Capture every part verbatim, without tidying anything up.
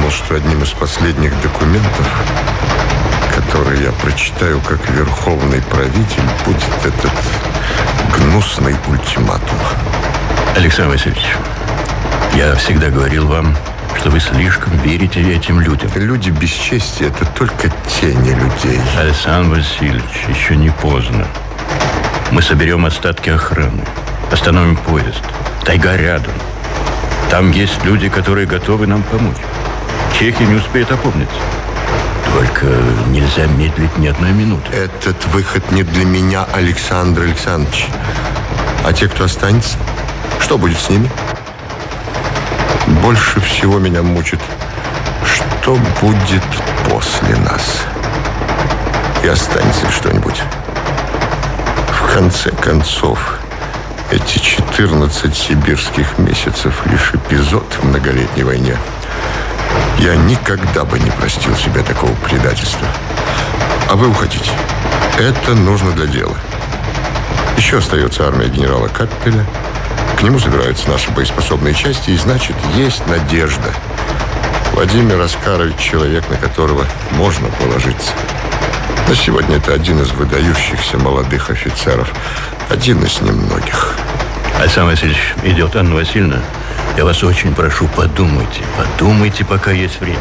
думал, что одним из последних документов, которые я прочитаю как верховный правитель, будет этот гнусный ультиматум. Александр Васильевич, я всегда говорил вам, что вы слишком верите этим людям. Люди бесчестия – это только тени людей. Александр Васильевич, еще не поздно. Мы соберем остатки охраны, остановим поезд. Тайга рядом. Там есть люди, которые готовы нам помочь. Чехия не успеет опомниться. Только нельзя медлить ни одной минуты. Этот выход не для меня, Александр Александрович. А те, кто останется, что будет с ними? Больше всего меня мучит, что будет после нас. И останется ли что-нибудь? В конце концов, эти четырнадцать сибирских месяцев лишь эпизод в многолетней войне. Я никогда бы не простил себе такого предательства. А вы уходите. Это нужно для дела. Еще остается армия генерала Каппеля. К нему собираются наши боеспособные части, и значит, есть надежда. Владимир Оскарович – человек, на которого можно положиться. Но сегодня это один из выдающихся молодых офицеров. Один из немногих. Александр Васильевич, идет Анна Васильевна. Я вас очень прошу, подумайте. Подумайте, пока есть время.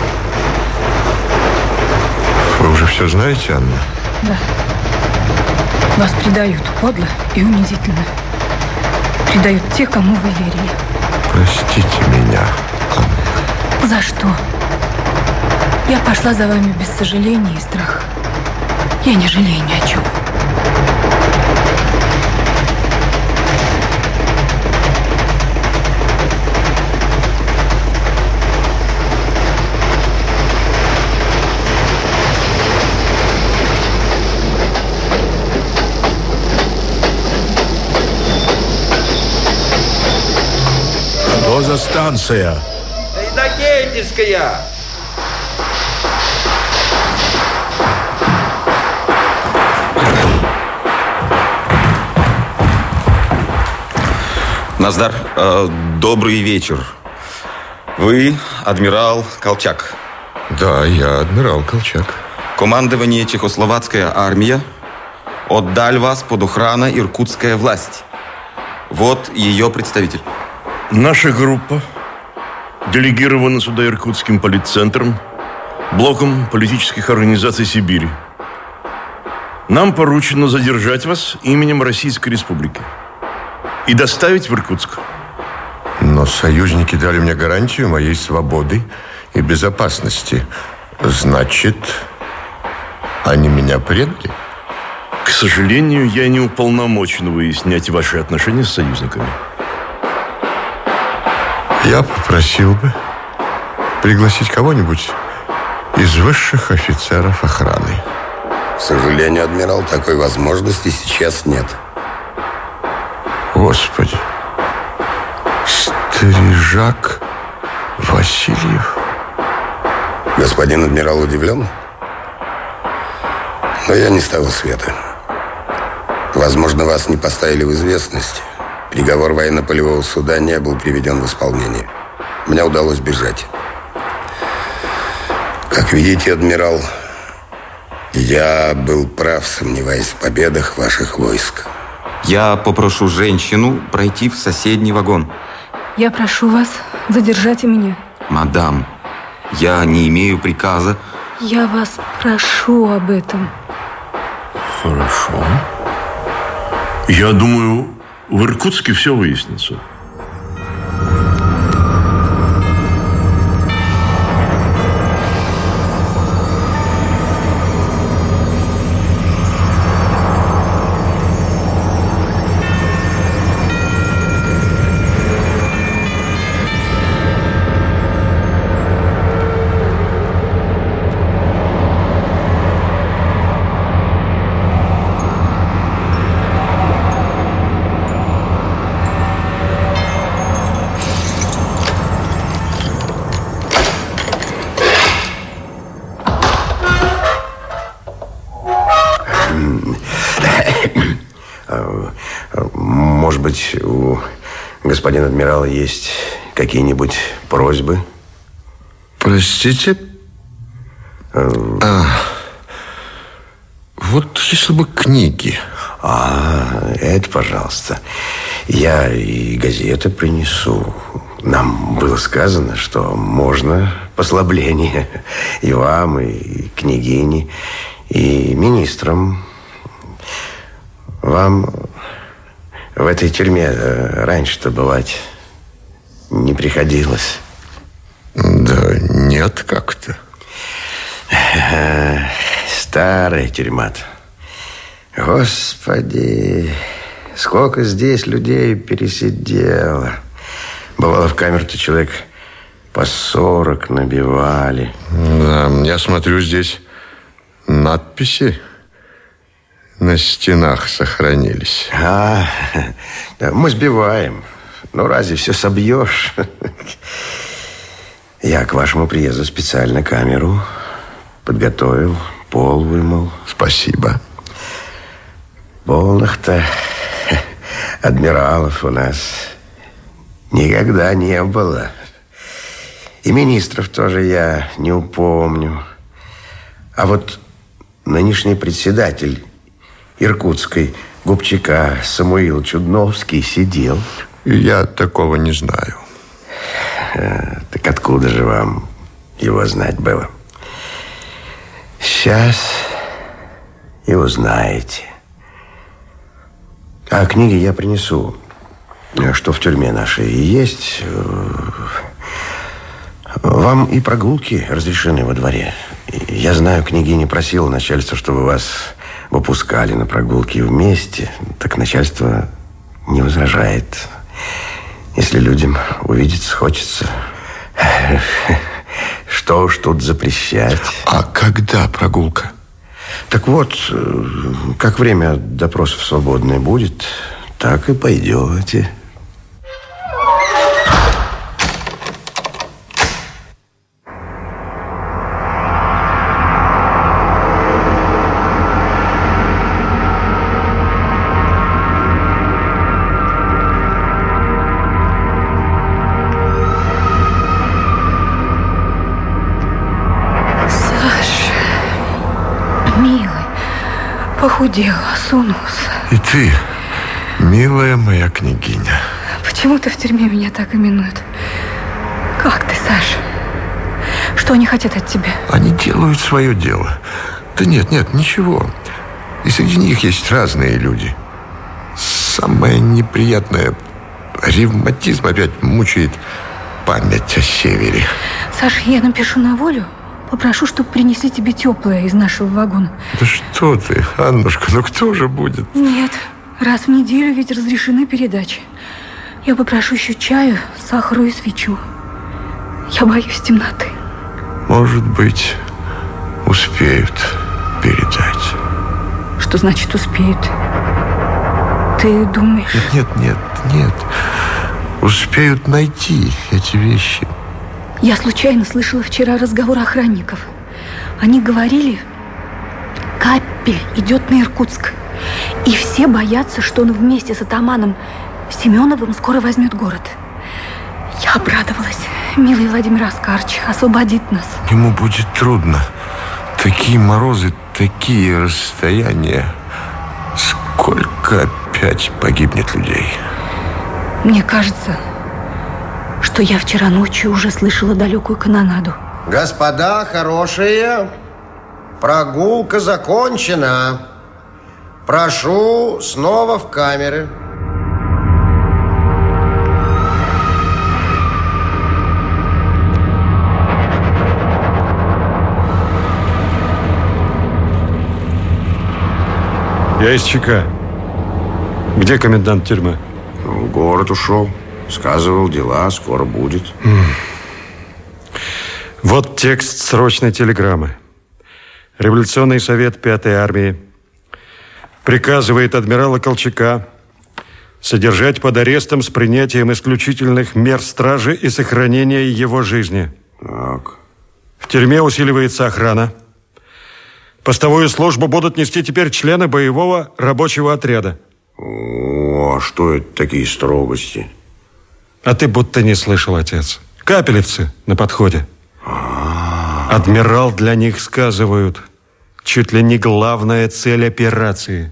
Вы уже все знаете, Анна? Да. Вас предают подло и унизительно. Предают те, кому вы верили. Простите меня, Анна. За что? Я пошла за вами без сожаления и страха. Я не жалею ни о чем. Что за станция? Иннокентьевская. Наздар, э, добрый вечер. Вы адмирал Колчак. Да, я адмирал Колчак. Командование Чехословацкая армия отдал вас под охрану иркутская власть. Вот ее представитель. Наша группа делегирована сюда Иркутским политцентром, блоком политических организаций Сибири. Нам поручено задержать вас именем Российской Республики и доставить в Иркутск. Но союзники дали мне гарантию моей свободы и безопасности. Значит, они меня предали? К сожалению, я не уполномочен выяснять ваши отношения с союзниками. Я попросил бы пригласить кого-нибудь из высших офицеров охраны. К сожалению, адмирал, такой возможности сейчас нет. Господи, Стрижак Васильев. Господин адмирал удивлен? Но я не с того света. Возможно, вас не поставили в известность. Приговор военно-полевого суда не был приведен в исполнение. Мне удалось бежать. Как видите, адмирал, я был прав, сомневаясь в победах ваших войск. Я попрошу женщину пройти в соседний вагон. Я прошу вас задержать и меня. Мадам, я не имею приказа. Я вас прошу об этом. Хорошо. Я думаю, в Иркутске все выяснится. Может быть, у господина адмирала есть какие-нибудь просьбы? Простите? А, вот если бы книги. А, это, пожалуйста. Я и газеты принесу. Нам было сказано, что можно послабление и вам, и княгине, и министрам. Вам в этой тюрьме раньше-то бывать не приходилось. Да нет, как-то. Старая тюрьма-то. Господи, сколько здесь людей пересидело. Бывало, в камеру-то человек по сорок набивали. Да, я смотрю, здесь надписи на стенах сохранились. А, да, мы сбиваем. Ну, разве все собьешь? Я к вашему приезду специально камеру подготовил, пол вымыл. Спасибо. Полных-то адмиралов у нас никогда не было. И министров тоже я не упомню. А вот нынешний председатель Иркутской губчака Самуил Чудновский сидел. Я такого не знаю. А, так откуда же вам его знать было? Сейчас и узнаете. А книги я принесу, что в тюрьме нашей есть. Вам и прогулки разрешены во дворе. Я знаю, княгиня просила начальство, чтобы вас выпускали на прогулки вместе. Так начальство не возражает. Если людям увидеться хочется, что уж тут запрещать. А когда прогулка? Так вот, как время допросов свободное будет, так и пойдете. Похудел, осунулся. И ты, милая моя княгиня. Почему-то в тюрьме меня так именуют. Как ты, Саша? Что они хотят от тебя? Они делают свое дело. Да нет, нет, ничего. И среди них есть разные люди. Самое неприятное, ревматизм опять мучает память о севере. Саша, я напишу на волю. Попрошу, чтобы принесли тебе теплое из нашего вагона. Да что ты, Аннушка, ну кто же будет? Нет, раз в неделю ведь разрешены передачи. Я попрошу еще чаю, сахару и свечу. Я боюсь темноты. Может быть, успеют передать. Что значит успеют? Ты думаешь? Нет, нет, нет, нет. Успеют найти эти вещи. Я случайно слышала вчера разговор охранников. Они говорили, Капель идет на Иркутск. И все боятся, что он вместе с атаманом Семеновым скоро возьмет город. Я обрадовалась. Милый Владимир Оскарович освободит нас. Ему будет трудно. Такие морозы, такие расстояния. Сколько опять погибнет людей. Мне кажется, что я вчера ночью уже слышала далекую канонаду. Господа хорошие, прогулка закончена. Прошу снова в камеры. Я из ЧК. Где комендант тюрьмы? В город ушел. Сказывал, дела, скоро будет. Вот текст срочной телеграммы. Революционный совет пятой армии приказывает адмирала Колчака содержать под арестом с принятием исключительных мер стражи и сохранения его жизни. Так. В тюрьме усиливается охрана. Постовую службу будут нести теперь члены боевого рабочего отряда. О, а что это такие строгости? А ты будто не слышал, отец. Капелевцы на подходе. А, Адмирал для них, сказывают, чуть ли не главная цель операции.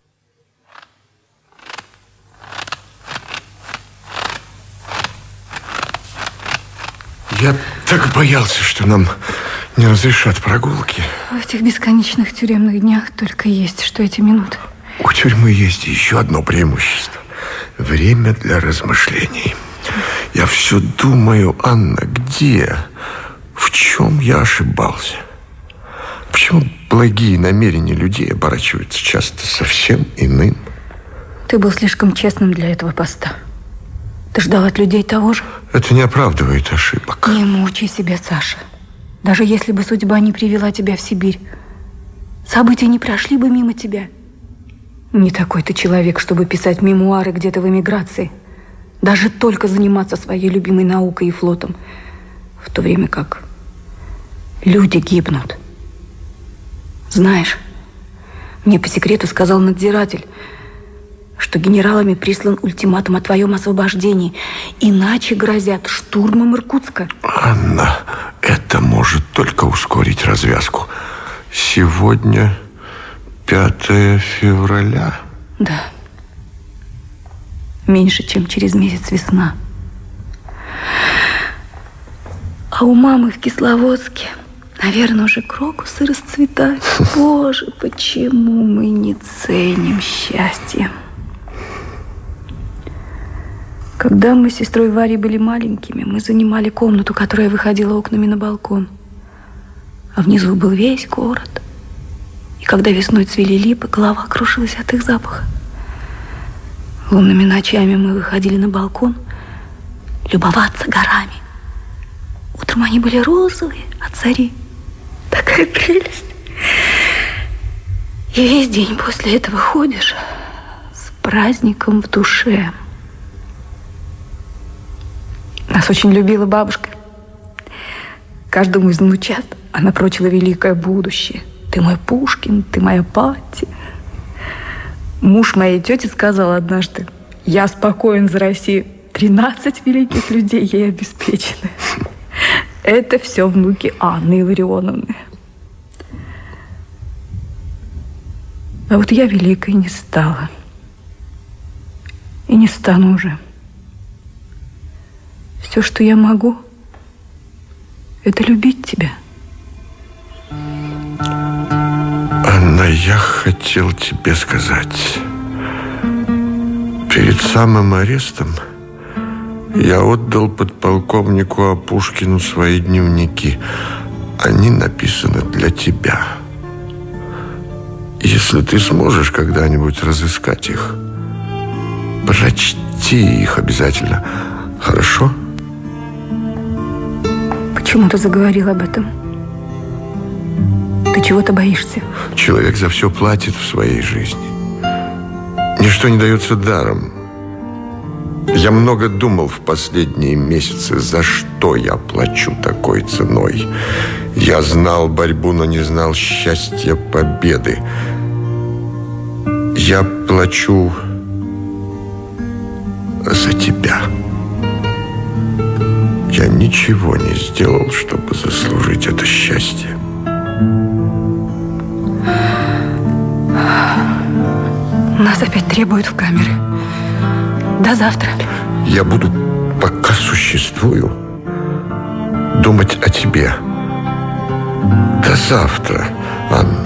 Я так боялся, что нам не разрешат прогулки. В этих бесконечных тюремных днях только есть, что эти минуты. У тюрьмы есть еще одно преимущество. Время для размышлений. Я все думаю, Анна, где, в чем я ошибался? Почему благие намерения людей оборачиваются часто совсем иным? Ты был слишком честным для этого поста. Ты ждал от людей того же? Это не оправдывает ошибок. Не мучай себя, Саша. Даже если бы судьба не привела тебя в Сибирь, события не прошли бы мимо тебя. Не такой ты человек, чтобы писать мемуары где-то в эмиграции. Даже только заниматься своей любимой наукой и флотом. В то время как люди гибнут. Знаешь, мне по секрету сказал надзиратель, что генералами прислан ультиматум о твоем освобождении. Иначе грозят штурмом Иркутска. Анна, это может только ускорить развязку. Сегодня пятое февраля. Да. Меньше, чем через месяц весна. А у мамы в Кисловодске, наверное, уже крокусы расцветают. Боже, почему мы не ценим счастье? Когда мы с сестрой Варей были маленькими, мы занимали комнату, которая выходила окнами на балкон. А внизу был весь город. И когда весной цвели липы, голова кружилась от их запаха. Лунными ночами мы выходили на балкон любоваться горами. Утром они были розовые от зари. Такая прелесть. И весь день после этого ходишь с праздником в душе. Нас очень любила бабушка. Каждому из внучат она прочила великое будущее. Ты мой Пушкин, ты моя Патти. Муж моей тети сказал однажды: я спокоен за Россию. Тринадцать великих людей ей обеспечены. Это все внуки Анны Илларионовны. А вот я великой не стала. И не стану уже. Все, что я могу, это любить тебя. Анна, я хотел тебе сказать. Перед самым арестом я отдал подполковнику Апушкину свои дневники. Они написаны для тебя. Если ты сможешь когда-нибудь разыскать их, прочти их обязательно. Хорошо? Почему ты заговорил об этом? Ты чего-то боишься? Человек за все платит в своей жизни. Ничто не дается даром. Я много думал в последние месяцы, за что я плачу такой ценой. Я знал борьбу, но не знал счастья победы. Я плачу за тебя. Я ничего не сделал, чтобы заслужить это счастье. Нас опять требуют в камеры. До завтра. Я буду, пока существую, думать о тебе. До завтра, Анна.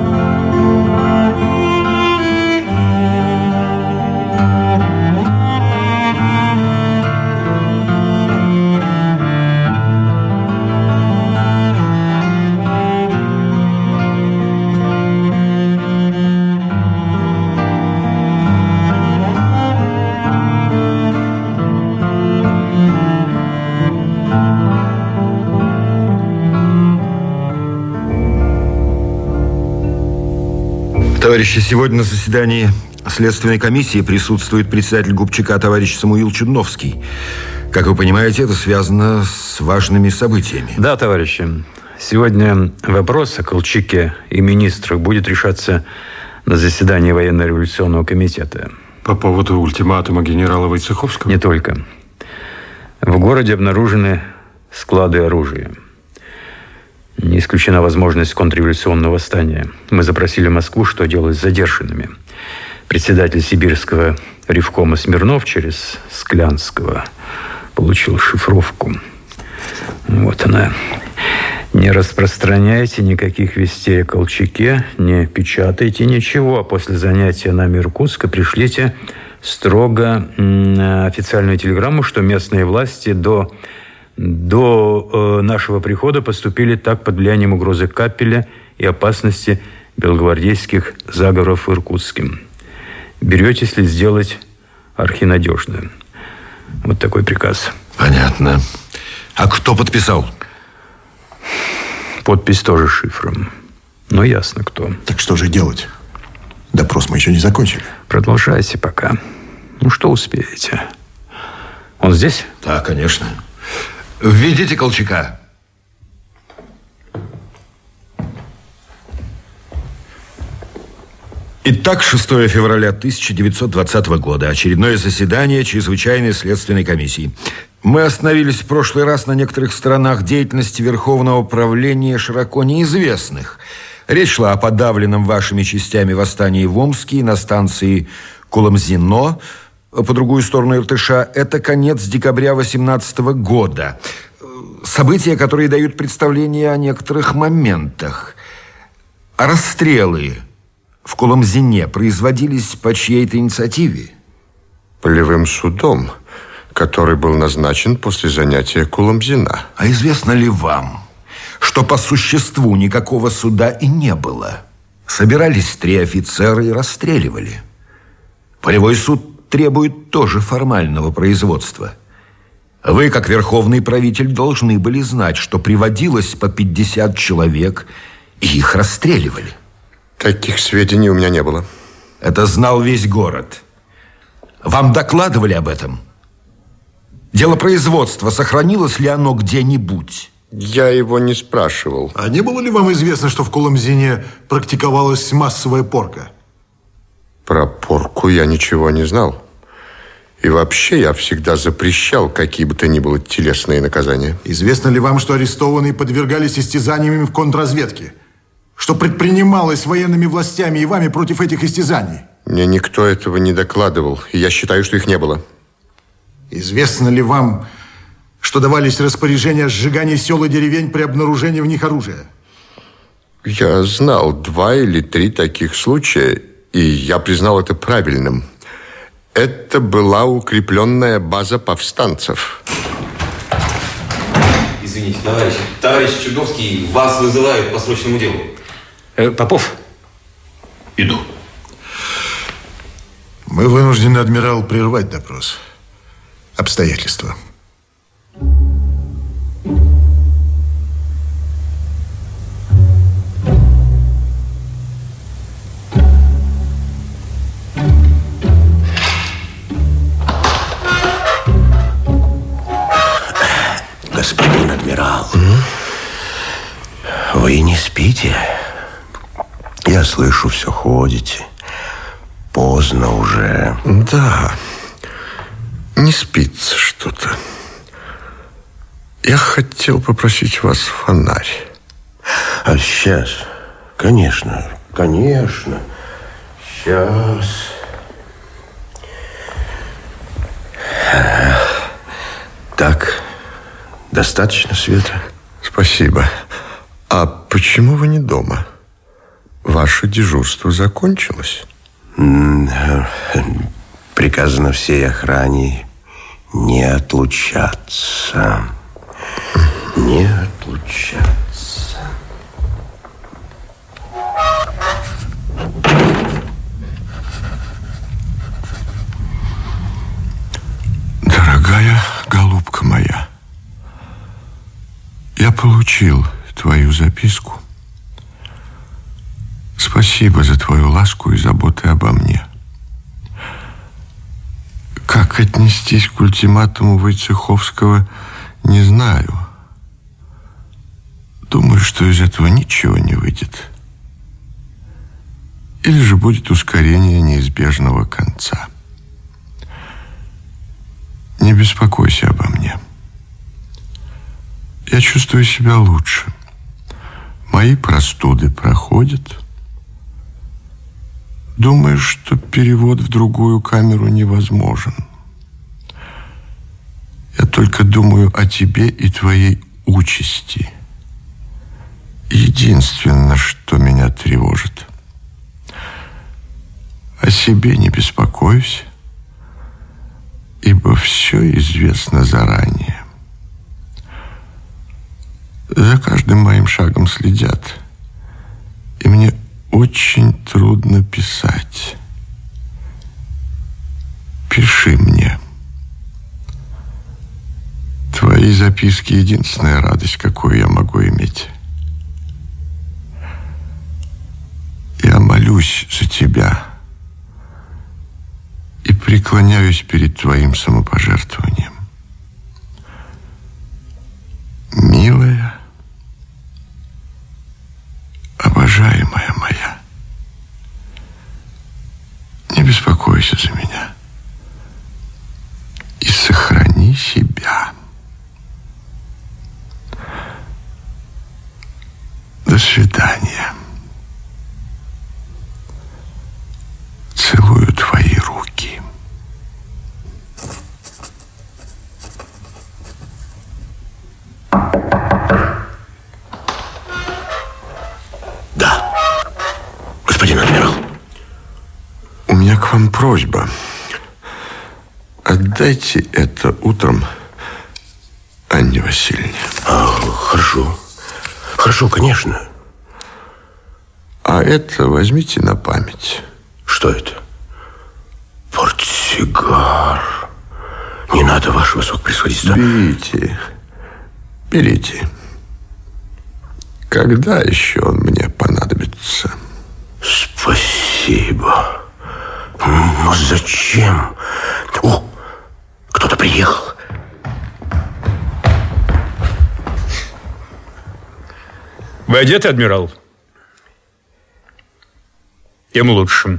Товарищи, сегодня на заседании Следственной комиссии присутствует председатель ГУПЧК товарищ Самуил Чудновский. Как вы понимаете, это связано с важными событиями. Да, товарищи. Сегодня вопрос о Колчаке и министрах будет решаться на заседании военно-революционного комитета. По поводу ультиматума генерала Войцеховского? Не только. В городе обнаружены склады оружия. Не исключена возможность контрреволюционного восстания. Мы запросили Москву, что делать с задержанными. Председатель сибирского ревкома Смирнов через Склянского получил шифровку. Вот она. Не распространяйте никаких вестей о Колчаке, не печатайте ничего. А после занятия нами Иркутска пришлите строго официальную телеграмму, что местные власти до, до э, нашего прихода поступили так под влиянием угрозы Капеля и опасности белогвардейских заговоров в Иркутске. Беретесь ли сделать архинадежную? Вот такой приказ. Понятно. А кто подписал? Подпись тоже шифром. Но ясно, кто. Так что же делать? Допрос мы еще не закончили. Продолжайте пока. Ну, что успеете? Он здесь? Да, конечно. Введите Колчака. Итак, шестого февраля тысяча девятьсот двадцатого года. Очередное заседание Чрезвычайной следственной комиссии. Мы остановились в прошлый раз на некоторых сторонах деятельности Верховного правления, широко неизвестных. Речь шла о подавленном вашими частями восстании в Омске на станции Куламзино, по другую сторону Иртыша. Это конец декабря восемнадцатого года. События, которые дают представление о некоторых моментах. Расстрелы в Куламзине производились по чьей-то инициативе? Полевым судом, который был назначен после занятия Куламзина. А известно ли вам, что по существу никакого суда и не было? Собирались три офицера и расстреливали. Полевой суд требует тоже формального производства. Вы, как верховный правитель, должны были знать, что приводилось по пятьдесят человек, и их расстреливали. Таких сведений у меня не было. Это знал весь город. Вам докладывали об этом? Дело производства, сохранилось ли оно где-нибудь? Я его не спрашивал. А не было ли вам известно, что в Куламзине практиковалась массовая порка? Про порку я ничего не знал. И вообще я всегда запрещал какие бы то ни было телесные наказания. Известно ли вам, что арестованные подвергались истязаниями в контрразведке? Что предпринималось военными властями и вами против этих истязаний? Мне никто этого не докладывал, и я считаю, что их не было. Известно ли вам, что давались распоряжения о сжигании сел и деревень при обнаружении в них оружия? Я знал два или три таких случая, и я признал это правильным. Это была укрепленная база повстанцев. Извините, товарищ. Товарищ Чудовский, вас вызывают по срочному делу. Э, Попов. Иду. Мы вынуждены, адмирал, прервать допрос. Обстоятельства. Господин адмирал, mm-hmm. Вы не спите? Я слышу, все ходите. Поздно уже. Да, не спится что-то. Я хотел попросить вас фонарь. А сейчас? Конечно, конечно. Сейчас. Так, достаточно света? Спасибо. А почему вы не дома? Ваше дежурство закончилось? Приказано всей охране не отлучаться. Не отлучаться. Дорогая голубка моя, я получил твою записку. Спасибо за твою ласку и заботу обо мне. Как отнестись к ультиматуму Войцеховского, не знаю. Думаю, что из этого ничего не выйдет. Или же будет ускорение неизбежного конца. Не беспокойся обо мне. Я чувствую себя лучше. Мои простуды проходят. Думаешь, что перевод в другую камеру невозможен? Я только думаю о тебе и твоей участи. Единственное, что меня тревожит. О себе не беспокоюсь, ибо все известно заранее. За каждым моим шагом следят, и мне очень трудно писать. Пиши мне. Твои записки — единственная радость, какую я могу иметь. Я молюсь за тебя и преклоняюсь перед твоим самопожертвованием. Милая, обожаемая моя, не беспокойся за меня и сохрани себя. До свидания. Целую твои руки. Да, господин адмирал. У меня к вам просьба. Отдайте это утром Анне Васильевне. А, хорошо. Хорошо, конечно. А это возьмите на память. Что это? Портсигар. Не надо, ваше высокопревосходительство. Берите. Берите. Когда еще он мне понадобится? Спасибо. Но зачем? О, кто-то приехал. Вы одеты, адмирал? Тем лучше.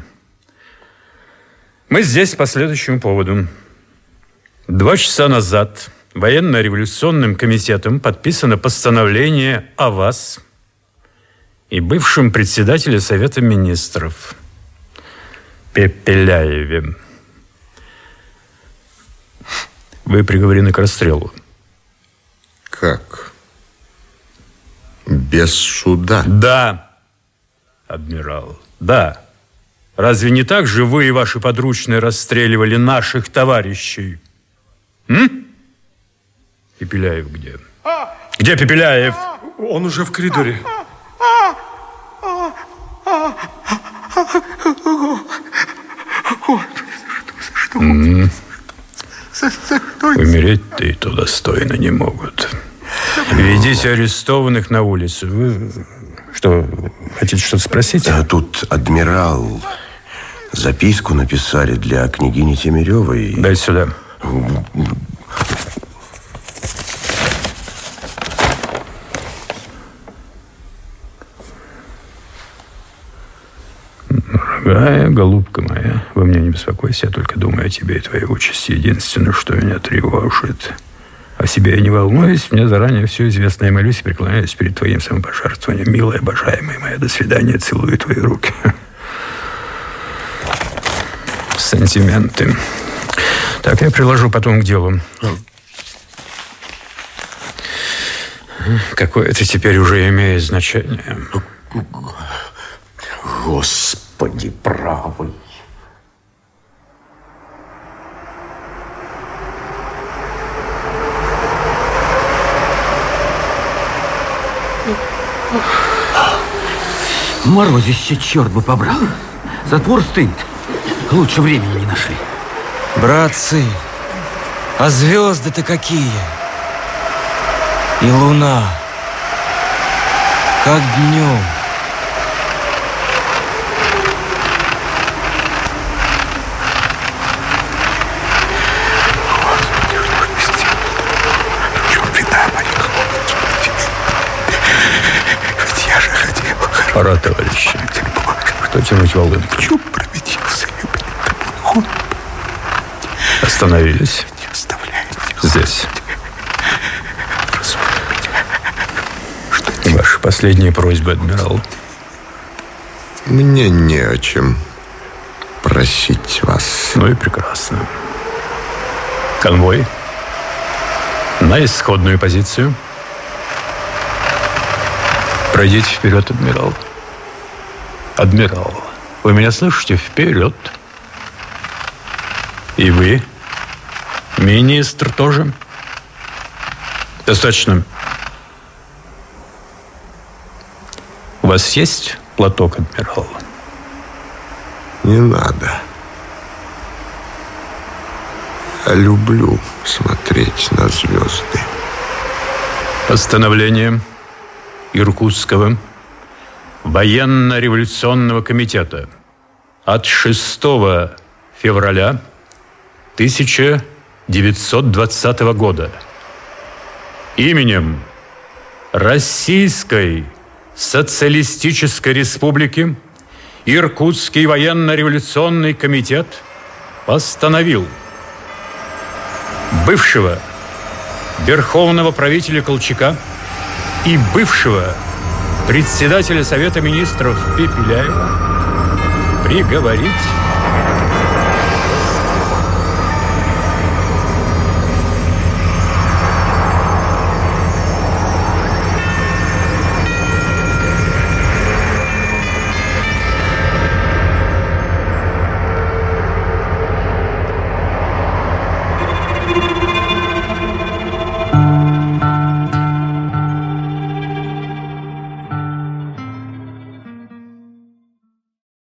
Мы здесь по следующему поводу. Два часа назад военно-революционным комитетом подписано постановление о вас и бывшем председателе Совета министров Пепеляеве. Вы приговорены к расстрелу. Как? Без суда? Да, адмирал, да. Разве не так же вы и ваши подручные расстреливали наших товарищей? М? Пепеляев где? Где Пепеляев? Он уже в коридоре. М-м. Умереть-то и то достойно не могут. Ведите арестованных на улицу. Вы что, хотите что-то спросить? А тут адмирал записку написали для княгини Темиревой. Дай сюда. Дорогая голубка моя, вы меня не беспокойся, я только думаю о тебе и твоей участи. Единственное, что меня тревожит. О себе я не волнуюсь, мне заранее все известно. Я молюсь и преклоняюсь перед твоим самопожертвованием. Милая, обожаемая моя, до свидания, целую твои руки. Сантименты. Так, я приложу потом к делу. Какое это теперь уже имеет значение? Господи правый. Морозище, черт бы побрал. Затвор стынет. Лучше времени не нашли. Братцы, а звезды-то какие? И луна, как днем. Пора, товарищи. Кто тянуть волынку? Чуб пробедился. Остановились. Здесь. Ваше Последняя просьба, адмирал. Мне не о чем просить вас. Ну и прекрасно. Конвой на исходную позицию. Пройдите вперед, адмирал. Адмирал, вы меня слышите? Вперед. И вы, министр, тоже. Достаточно. У вас есть платок, адмирал? Не надо. Я люблю смотреть на звезды. Постановление Иркутского военно-революционного комитета от шестого февраля тысяча девятьсот двадцатого года именем Российской Социалистической Республики Иркутский военно-революционный комитет постановил бывшего верховного правителя Колчака и бывшего председателя Совета министров Пепеляева приговорить